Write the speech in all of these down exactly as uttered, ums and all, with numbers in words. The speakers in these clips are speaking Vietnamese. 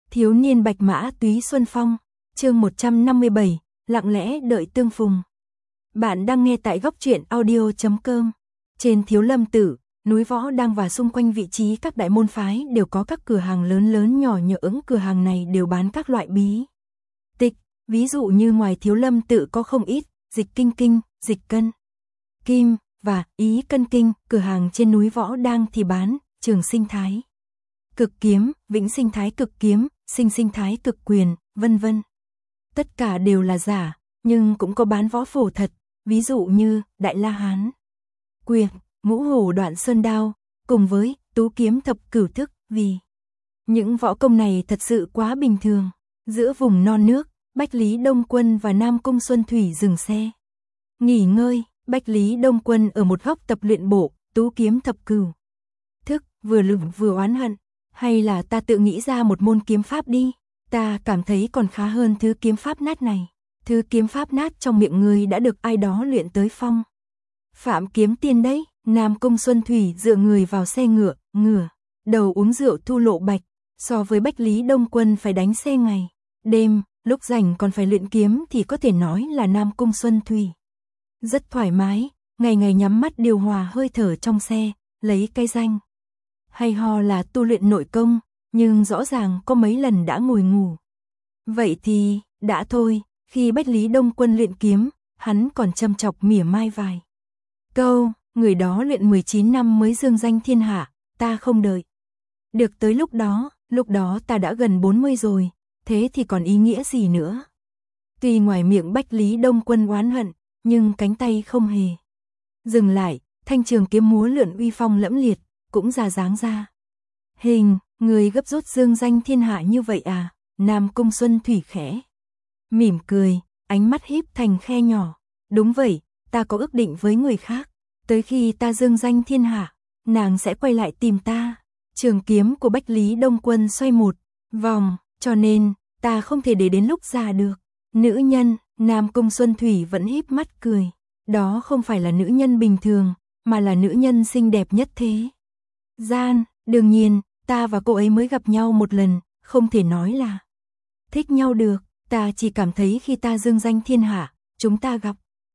Thiếu niên bạch mã túy xuân phong, chương một trăm năm mươi bảy, lặng lẽ đợi tương phùng. Bạn đang nghe tại góc truyện audio chấm com. Trên Thiếu Lâm Tự, núi Võ Đang và xung quanh vị trí các đại môn phái đều có các cửa hàng lớn lớn nhỏ nhỏ, những cửa hàng này đều bán các loại bí tịch, ví dụ như ngoài Thiếu Lâm Tự có không ít dịch kinh kinh, dịch cân kim và ý cân kinh, cửa hàng trên núi Võ Đang thì bán Trường Sinh Thái Cực Kiếm, Vĩnh Sinh Thái Cực Kiếm, Sinh Sinh Thái Cực Quyền, vân vân. Tất cả đều là giả, nhưng cũng có bán võ phổ thật, ví dụ như Đại La Hán Quyền, Ngũ Hổ Đoạn Sơn Đao, cùng với Tú Kiếm Thập Cửu Thức, vì những võ công này thật sự quá bình thường. Giữa vùng non nước, Bách Lý Đông Quân và Nam Cung Xuân Thủy dừng xe nghỉ ngơi. Bách Lý Đông Quân ở một góc tập luyện bộ Tú Kiếm Thập Cửu Thức, vừa lửng vừa oán hận. Hay là ta tự nghĩ ra một môn kiếm pháp đi, ta cảm thấy còn khá hơn thứ kiếm pháp nát này. Thứ kiếm pháp nát trong miệng người đã được ai đó luyện tới phong Phạm Kiếm Tiên đấy. Nam Cung Xuân Thủy dựa người vào xe ngựa, ngửa đầu uống rượu thu lộ bạch, so với Bách Lý Đông Quân phải đánh xe ngày đêm, lúc rảnh còn phải luyện kiếm thì có thể nói là Nam Cung Xuân Thủy rất thoải mái, ngày ngày nhắm mắt điều hòa hơi thở trong xe, lấy cái danh hay ho là tu luyện nội công, nhưng rõ ràng có mấy lần đã ngồi ngủ. Vậy thì, đã thôi, khi Bách Lý Đông Quân luyện kiếm, hắn còn châm chọc mỉa mai vài câu, người đó luyện mười chín năm mới dương danh thiên hạ, ta không đợi được tới lúc đó, lúc đó ta đã gần bốn mươi rồi, thế thì còn ý nghĩa gì nữa. Tuy ngoài miệng Bách Lý Đông Quân oán hận, nhưng cánh tay không hề dừng lại, thanh trường kiếm múa lượn uy phong lẫm liệt, cũng ra dáng ra hình, người gấp rút dương danh thiên hạ như vậy à? Nam Cung Xuân Thủy khẽ mỉm cười, ánh mắt híp thành khe nhỏ. Đúng vậy, ta có ước định với người khác, tới khi ta dương danh thiên hạ, nàng sẽ quay lại tìm ta. Trường kiếm của Bách Lý Đông Quân xoay một vòng, cho nên ta không thể để đến lúc già được. Nữ nhân, Nam Cung Xuân Thủy vẫn híp mắt cười, đó không phải là nữ nhân bình thường, mà là nữ nhân xinh đẹp nhất thế gian. Đương nhiên, ta và cô ấy mới gặp nhau một lần, không thể nói là thích nhau được. Ta chỉ cảm thấy khi ta dương danh thiên hạ, chúng ta gặp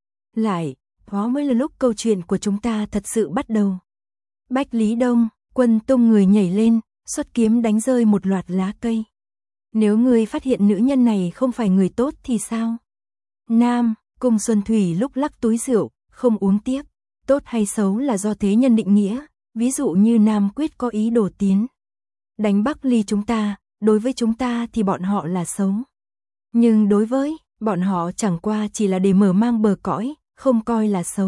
lại, đó mới là lúc câu chuyện của chúng ta thật sự bắt đầu. Bách Lý Đông Quân tung người nhảy lên, xuất kiếm đánh rơi một loạt lá cây. Nếu ngươi phát hiện nữ nhân này không phải người tốt thì sao? Nam Cung Xuân Thủy lúc lắc túi rượu, không uống tiếp. Tốt hay xấu là do thế nhân định nghĩa, ví dụ như Nam Quyết có ý đồ tiến đánh Bắc Ly chúng ta, đối với chúng ta thì bọn họ là xấu. Nhưng đối với bọn họ chẳng qua chỉ là để mở mang bờ cõi, không coi là xấu.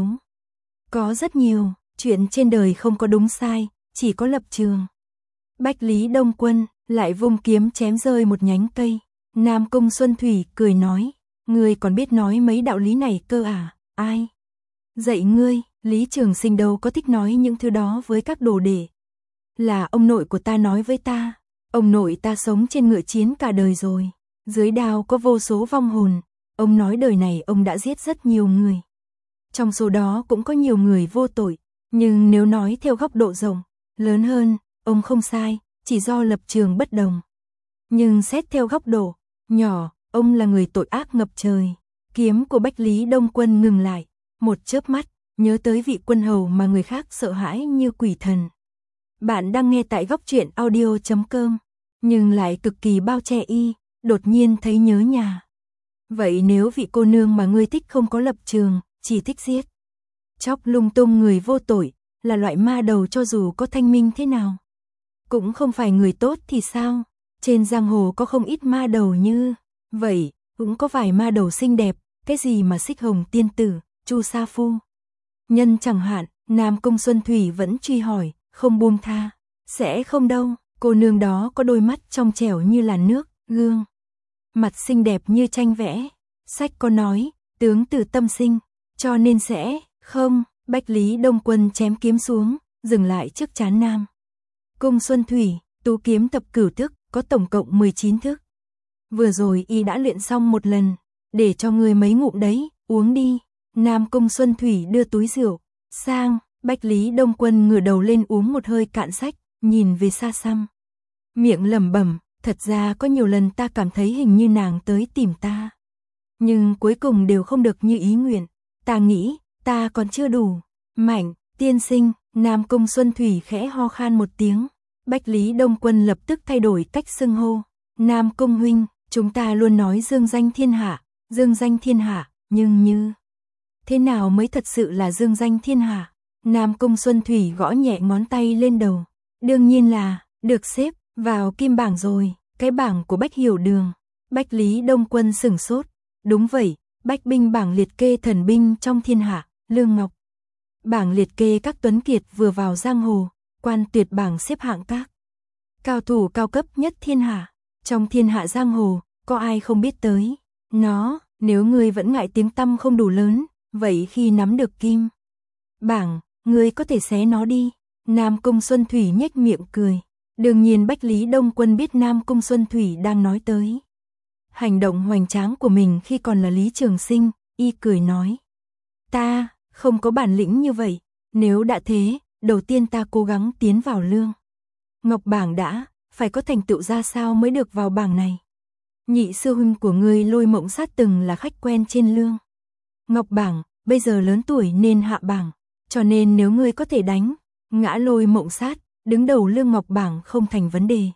Có rất nhiều chuyện trên đời không có đúng sai, chỉ có lập trường. Bách Lý Đông Quân lại vung kiếm chém rơi một nhánh cây. Nam Cung Xuân Thủy cười nói, ngươi còn biết nói mấy đạo lý này cơ à? Ai dạy ngươi? Lý Trường Sinh đâu có thích nói những thứ đó với các đồ đệ. Là ông nội của ta nói với ta. Ông nội ta sống trên ngựa chiến cả đời rồi, dưới đao có vô số vong hồn. Ông nói đời này ông đã giết rất nhiều người, trong số đó cũng có nhiều người vô tội. Nhưng nếu nói theo góc độ rộng, lớn hơn, ông không sai, chỉ do lập trường bất đồng. Nhưng xét theo góc độ nhỏ, ông là người tội ác ngập trời. Kiếm của Bách Lý Đông Quân ngừng lại, một chớp mắt, nhớ tới vị quân hầu mà người khác sợ hãi như quỷ thần. Bạn đang nghe tại góc truyện audio chấm com, nhưng lại cực kỳ bao che y, đột nhiên thấy nhớ nhà. Vậy nếu vị cô nương mà ngươi thích không có lập trường, chỉ thích giết chóc lung tung người vô tội, là loại ma đầu cho dù có thanh minh thế nào cũng không phải người tốt thì sao? Trên giang hồ có không ít ma đầu như vậy, cũng có vài ma đầu xinh đẹp, cái gì mà Xích Hồng Tiên Tử, Chu Sa Phu nhân chẳng hạn. Nam Cung Xuân Thủy vẫn truy hỏi, không buông tha. Sẽ không đâu, cô nương đó có đôi mắt trong trẻo như là nước, gương mặt xinh đẹp như tranh vẽ. Sách có nói, tướng từ tâm sinh, cho nên sẽ không. Bách Lý Đông Quân chém kiếm xuống, dừng lại trước trán Nam Cung Xuân Thủy. Tú kiếm thập cửu thức, có tổng cộng mười chín thức. Vừa rồi y đã luyện xong một lần, để cho ngươi mấy ngụm đấy, uống đi. Nam Cung Xuân Thủy đưa túi rượu sang, Bách Lý Đông Quân ngửa đầu lên uống một hơi cạn sách, nhìn về xa xăm, miệng lẩm bẩm, Thật ra có nhiều lần ta cảm thấy hình như nàng tới tìm ta. Nhưng cuối cùng đều không được như ý nguyện. Ta nghĩ, ta còn chưa đủ mạnh. Tiên sinh, Nam Cung Xuân Thủy khẽ ho khan một tiếng. Bách Lý Đông Quân lập tức thay đổi cách xưng hô. Nam Cung huynh, chúng ta luôn nói dương danh thiên hạ, dương danh thiên hạ, nhưng như thế nào mới thật sự là dương danh thiên hạ? Nam Cung Xuân Thủy gõ nhẹ ngón tay lên đầu. Đương nhiên là, được xếp vào kim bảng rồi, cái bảng của Bách Hiểu Đường. Bách Lý Đông Quân sửng sốt. Đúng vậy, Bách binh bảng liệt kê thần binh trong thiên hạ, Lương Ngọc. Bảng liệt kê các tuấn kiệt vừa vào giang hồ, quan tuyệt bảng xếp hạng các cao thủ cao cấp nhất thiên hạ. Trong thiên hạ giang hồ, có ai không biết tới nó, nếu ngươi vẫn ngại tiếng tăm không đủ lớn, vậy khi nắm được kim bảng, ngươi có thể xé nó đi. Nam Cung Xuân Thủy nhếch miệng cười. Đương nhiên Bách Lý Đông Quân biết Nam Cung Xuân Thủy đang nói tới hành động hoành tráng của mình khi còn là Lý Trường Sinh, y cười nói. Ta, không có bản lĩnh như vậy, nếu đã thế, đầu tiên ta cố gắng tiến vào Lương Ngọc bảng đã, phải có thành tựu ra sao mới được vào bảng này. Nhị sư huynh của ngươi Lôi Mộng Sát từng là khách quen trên Lương Ngọc bảng, bây giờ lớn tuổi nên hạ bảng, cho nên nếu ngươi có thể đánh ngã Lôi Mộng Sát, đứng đầu Lương Ngọc bảng không thành vấn đề.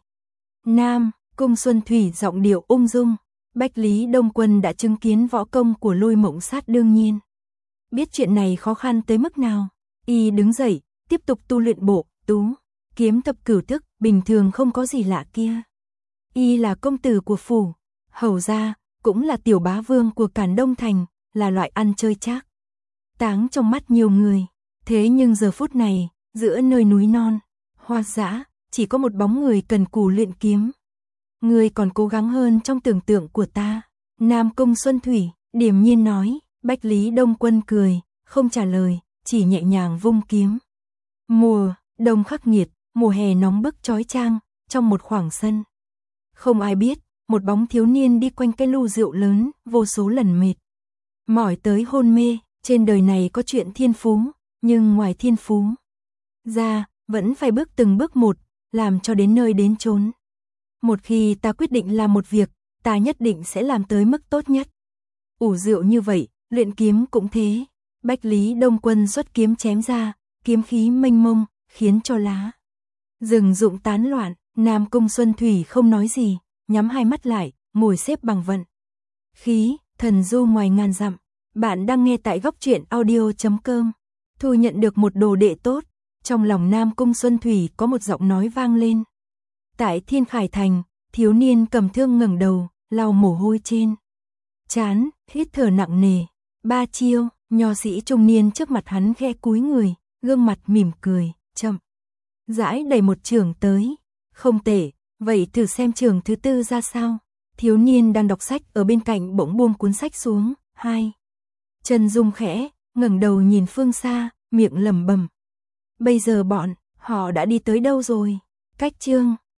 Nam Cung Xuân Thủy giọng điệu ung dung. Bách Lý Đông Quân đã chứng kiến võ công của Lôi Mộng Sát đương nhiên biết chuyện này khó khăn tới mức nào. Y đứng dậy, tiếp tục tu luyện bộ tú kiếm thập cửu thức, bình thường không có gì lạ kia. Y là công tử của phủ hầu gia, cũng là tiểu bá vương của Càn Đông Thành, là loại ăn chơi trác táng trong mắt nhiều người. Thế nhưng giờ phút này, giữa nơi núi non hoa dã, chỉ có một bóng người cần cù luyện kiếm. Ngươi còn cố gắng hơn trong tưởng tượng của ta. Nam Cung Xuân Thủy điềm nhiên nói. Bách Lý Đông Quân cười, không trả lời, chỉ nhẹ nhàng vung kiếm. Mùa đông khắc nghiệt, mùa hè nóng bức chói chang, trong một khoảng sân. Không ai biết, một bóng thiếu niên đi quanh cái lu rượu lớn, vô số lần mệt mỏi tới hôn mê. Trên đời này có chuyện thiên phú, nhưng ngoài thiên phú ra, vẫn phải bước từng bước một, làm cho đến nơi đến chốn. Một khi ta quyết định làm một việc, ta nhất định sẽ làm tới mức tốt nhất. Ủ rượu như vậy, luyện kiếm cũng thế. Bách Lý Đông Quân xuất kiếm chém ra, kiếm khí mênh mông, khiến cho lá rừng rụng tán loạn. Nam Cung Xuân Thủy không nói gì, nhắm hai mắt lại, ngồi xếp bằng vận khí, thần du ngoài ngàn dặm. Bạn đang nghe tại góc truyện audio chấm com. Thu nhận được một đồ đệ tốt. Trong lòng Nam Cung Xuân Thủy có một giọng nói vang lên. Tại Thiên Khải Thành, thiếu niên cầm thương ngẩng đầu, lau mồ hôi trên trán, hít thở nặng nề. Ba chiêu, nho sĩ trung niên trước mặt hắn khẽ cúi người, gương mặt mỉm cười, chậm rãi đẩy một chưởng tới. Không tệ, vậy thử xem chưởng thứ tư ra sao. Thiếu niên đang đọc sách ở bên cạnh bỗng buông cuốn sách xuống, hai chân rung khẽ, ngẩng đầu nhìn phương xa, miệng lẩm bẩm. Bây giờ bọn họ đã đi tới đâu rồi? Cách chương